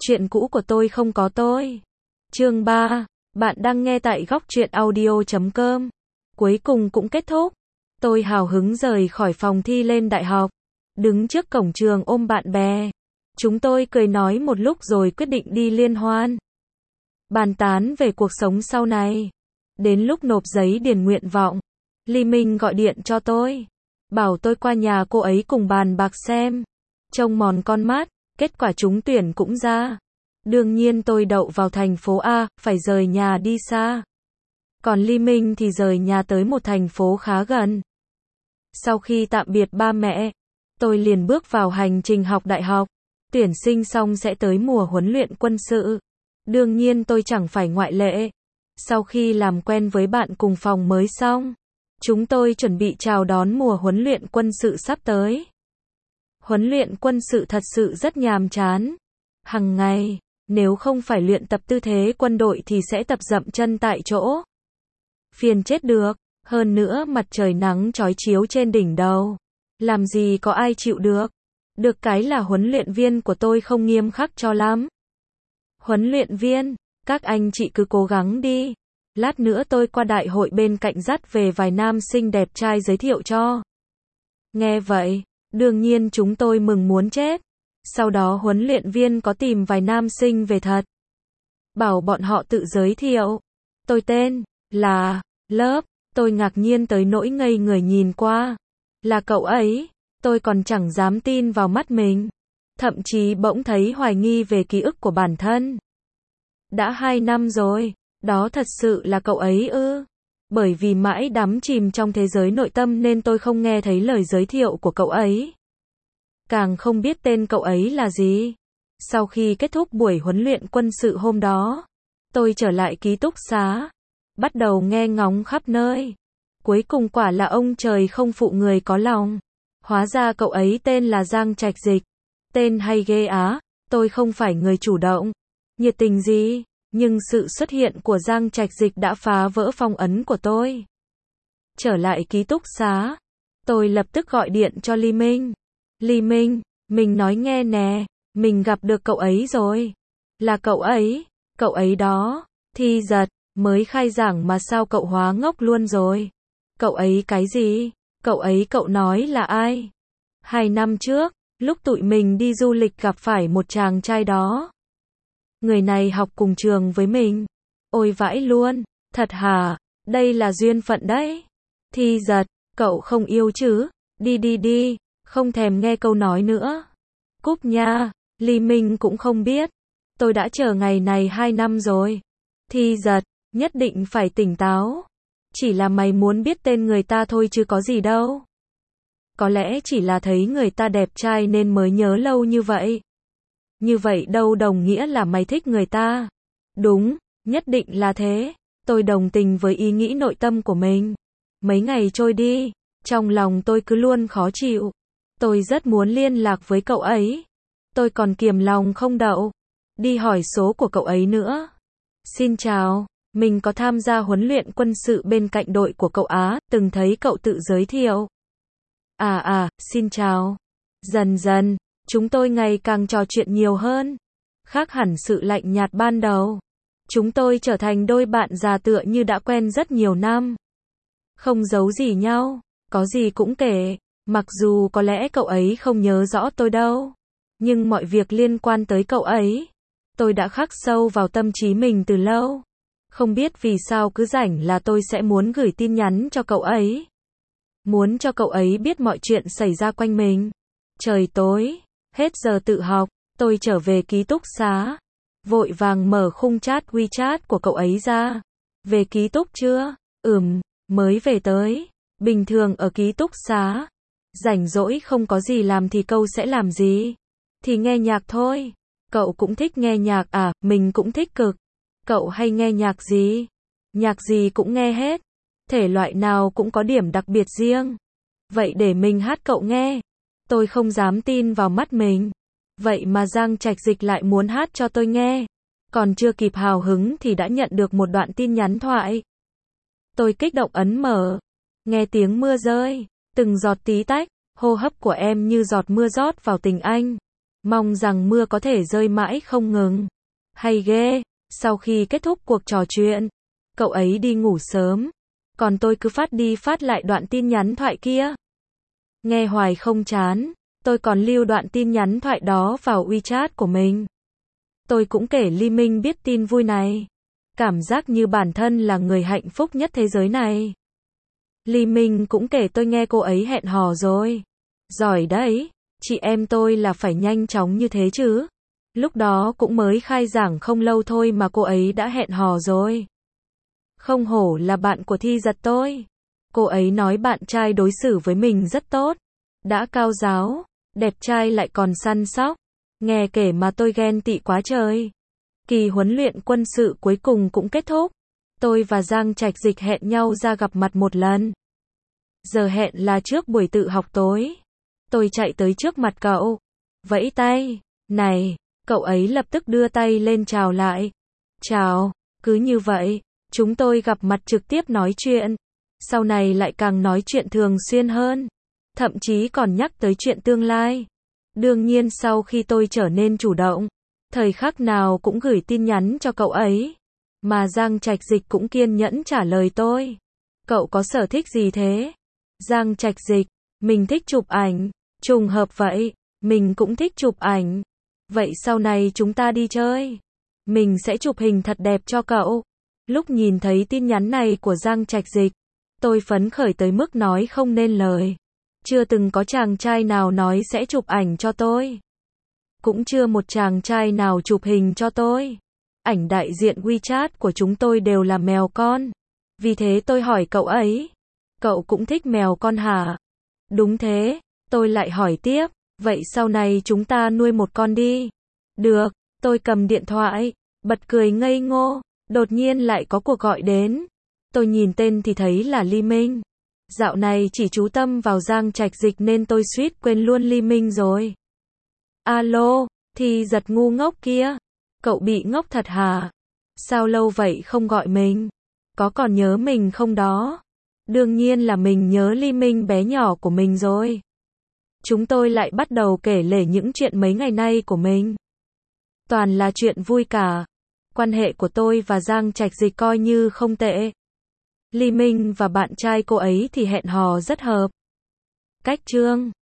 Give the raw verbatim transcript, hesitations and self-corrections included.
Chuyện cũ của tôi không có tôi. Chương ba. Bạn đang nghe tại góc truyện audio chấm com. Cuối cùng cũng kết thúc. Tôi hào hứng rời khỏi phòng thi lên đại học. Đứng trước cổng trường ôm bạn bè. Chúng tôi cười nói một lúc rồi quyết định đi liên hoan. Bàn tán về cuộc sống sau này. Đến lúc nộp giấy điền nguyện vọng, Ly Minh gọi điện cho tôi. Bảo tôi qua nhà cô ấy cùng bàn bạc xem. Trông mòn con mắt, kết quả trúng tuyển cũng ra. Đương nhiên tôi đậu vào thành phố A, phải rời nhà đi xa. Còn Ly Minh thì rời nhà tới một thành phố khá gần. Sau khi tạm biệt ba mẹ, tôi liền bước vào hành trình học đại học. Tuyển sinh xong sẽ tới mùa huấn luyện quân sự. Đương nhiên tôi chẳng phải ngoại lệ. Sau khi làm quen với bạn cùng phòng mới xong, chúng tôi chuẩn bị chào đón mùa huấn luyện quân sự sắp tới. Huấn luyện quân sự thật sự rất nhàm chán. Hằng ngày, nếu không phải luyện tập tư thế quân đội thì sẽ tập dậm chân tại chỗ. Phiền chết được, hơn nữa mặt trời nắng chói chiếu trên đỉnh đầu. Làm gì có ai chịu được. Được cái là huấn luyện viên của tôi không nghiêm khắc cho lắm. Huấn luyện viên, các anh chị cứ cố gắng đi. Lát nữa tôi qua đại hội bên cạnh dắt về vài nam sinh đẹp trai giới thiệu cho. Nghe vậy, đương nhiên chúng tôi mừng muốn chết. Sau đó huấn luyện viên có tìm vài nam sinh về thật. Bảo bọn họ tự giới thiệu. Tôi tên là Lớp. Tôi ngạc nhiên tới nỗi ngây người nhìn qua. Là cậu ấy. Tôi còn chẳng dám tin vào mắt mình. Thậm chí bỗng thấy hoài nghi về ký ức của bản thân. Đã hai năm rồi. Đó thật sự là cậu ấy ư? Bởi vì mãi đắm chìm trong thế giới nội tâm nên tôi không nghe thấy lời giới thiệu của cậu ấy. Càng không biết tên cậu ấy là gì. Sau khi kết thúc buổi huấn luyện quân sự hôm đó, tôi trở lại ký túc xá. Bắt đầu nghe ngóng khắp nơi. Cuối cùng quả là ông trời không phụ người có lòng. Hóa ra cậu ấy tên là Giang Trạch Dịch. Tên hay ghê á, tôi không phải người chủ động, nhiệt tình gì, nhưng sự xuất hiện của Giang Trạch Dịch đã phá vỡ phong ấn của tôi. Trở lại ký túc xá, tôi lập tức gọi điện cho Ly Minh. Ly Minh, mình nói nghe nè, mình gặp được cậu ấy rồi. Là cậu ấy, cậu ấy đó. Thi Giật, mới khai giảng mà sao cậu hóa ngốc luôn rồi. Cậu ấy cái gì? Cậu ấy cậu nói là ai? Hai năm trước, lúc tụi mình đi du lịch gặp phải một chàng trai đó. Người này học cùng trường với mình. Ôi vãi luôn, thật hả? Đây là duyên phận đấy. Thi Giật, cậu không yêu chứ? Đi đi đi, không thèm nghe câu nói nữa. Cúp nha. Ly Minh cũng không biết. Tôi đã chờ ngày này hai năm rồi. Thi Giật, nhất định phải tỉnh táo. Chỉ là mày muốn biết tên người ta thôi chứ có gì đâu. Có lẽ chỉ là thấy người ta đẹp trai nên mới nhớ lâu như vậy. Như vậy đâu đồng nghĩa là mày thích người ta. Đúng, nhất định là thế. Tôi đồng tình với ý nghĩ nội tâm của mình. Mấy ngày trôi đi, trong lòng tôi cứ luôn khó chịu. Tôi rất muốn liên lạc với cậu ấy. Tôi còn kiềm lòng không đậu. Đi hỏi số của cậu ấy nữa. Xin chào, mình có tham gia huấn luyện quân sự bên cạnh đội của cậu Á, từng thấy cậu tự giới thiệu. À à, xin chào. Dần dần, chúng tôi ngày càng trò chuyện nhiều hơn. Khác hẳn sự lạnh nhạt ban đầu. Chúng tôi trở thành đôi bạn già tựa như đã quen rất nhiều năm. Không giấu gì nhau, có gì cũng kể. Mặc dù có lẽ cậu ấy không nhớ rõ tôi đâu. Nhưng mọi việc liên quan tới cậu ấy, tôi đã khắc sâu vào tâm trí mình từ lâu. Không biết vì sao cứ rảnh là tôi sẽ muốn gửi tin nhắn cho cậu ấy. Muốn cho cậu ấy biết mọi chuyện xảy ra quanh mình. Trời tối, hết giờ tự học, tôi trở về ký túc xá. Vội vàng mở khung chat WeChat của cậu ấy ra. Về ký túc chưa? Ừm, mới về tới. Bình thường ở ký túc xá, rảnh rỗi không có gì làm thì cậu sẽ làm gì? Thì nghe nhạc thôi. Cậu cũng thích nghe nhạc à? Mình cũng thích cực. Cậu hay nghe nhạc gì? Nhạc gì cũng nghe hết. Thể loại nào cũng có điểm đặc biệt riêng. Vậy để mình hát cậu nghe. Tôi không dám tin vào mắt mình. Vậy mà Giang Trạch Dịch lại muốn hát cho tôi nghe. Còn chưa kịp hào hứng thì đã nhận được một đoạn tin nhắn thoại. Tôi kích động ấn mở. Nghe tiếng mưa rơi, từng giọt tí tách, hô hấp của em như giọt mưa rót vào tình anh. Mong rằng mưa có thể rơi mãi không ngừng. Hay ghê, sau khi kết thúc cuộc trò chuyện, cậu ấy đi ngủ sớm, còn tôi cứ phát đi phát lại đoạn tin nhắn thoại kia. Nghe hoài không chán, tôi còn lưu đoạn tin nhắn thoại đó vào WeChat của mình. Tôi cũng kể Ly Minh biết tin vui này. Cảm giác như bản thân là người hạnh phúc nhất thế giới này. Ly Minh cũng kể tôi nghe cô ấy hẹn hò rồi. Giỏi đấy, chị em tôi là phải nhanh chóng như thế chứ. Lúc đó cũng mới khai giảng không lâu thôi mà cô ấy đã hẹn hò rồi. Không hổ là bạn của Thi Giật tôi. Cô ấy nói bạn trai đối xử với mình rất tốt. Đã cao giáo, đẹp trai lại còn săn sóc. Nghe kể mà tôi ghen tị quá trời. Kỳ huấn luyện quân sự cuối cùng cũng kết thúc. Tôi và Giang Trạch Dịch hẹn nhau ra gặp mặt một lần. Giờ hẹn là trước buổi tự học tối. Tôi chạy tới trước mặt cậu. Vẫy tay. Này, cậu ấy lập tức đưa tay lên chào lại. Chào, cứ như vậy, chúng tôi gặp mặt trực tiếp nói chuyện. Sau này lại càng nói chuyện thường xuyên hơn. Thậm chí còn nhắc tới chuyện tương lai. Đương nhiên sau khi tôi trở nên chủ động, thời khắc nào cũng gửi tin nhắn cho cậu ấy. Mà Giang Trạch Dịch cũng kiên nhẫn trả lời tôi. Cậu có sở thích gì thế? Giang Trạch Dịch, mình thích chụp ảnh. Trùng hợp vậy, mình cũng thích chụp ảnh. Vậy sau này chúng ta đi chơi. Mình sẽ chụp hình thật đẹp cho cậu. Lúc nhìn thấy tin nhắn này của Giang Trạch Dịch, tôi phấn khởi tới mức nói không nên lời. Chưa từng có chàng trai nào nói sẽ chụp ảnh cho tôi. Cũng chưa một chàng trai nào chụp hình cho tôi. Ảnh đại diện WeChat của chúng tôi đều là mèo con. Vì thế tôi hỏi cậu ấy. Cậu cũng thích mèo con hả? Đúng thế, tôi lại hỏi tiếp. Vậy sau này chúng ta nuôi một con đi. Được, tôi cầm điện thoại, bật cười ngây ngô. Đột nhiên lại có cuộc gọi đến. Tôi nhìn tên thì thấy là Ly Minh. Dạo này chỉ chú tâm vào Giang Trạch Dịch nên tôi suýt quên luôn Ly Minh rồi. Alo, Thi Giật ngu ngốc kia. Cậu bị ngốc thật hả? Sao lâu vậy không gọi mình? Có còn nhớ mình không đó? Đương nhiên là mình nhớ Ly Minh bé nhỏ của mình rồi. Chúng tôi lại bắt đầu kể lể những chuyện mấy ngày nay của mình. Toàn là chuyện vui cả. Quan hệ của tôi và Giang Trạch Dịch coi như không tệ. Ly Minh và bạn trai cô ấy thì hẹn hò rất hợp. Cách chương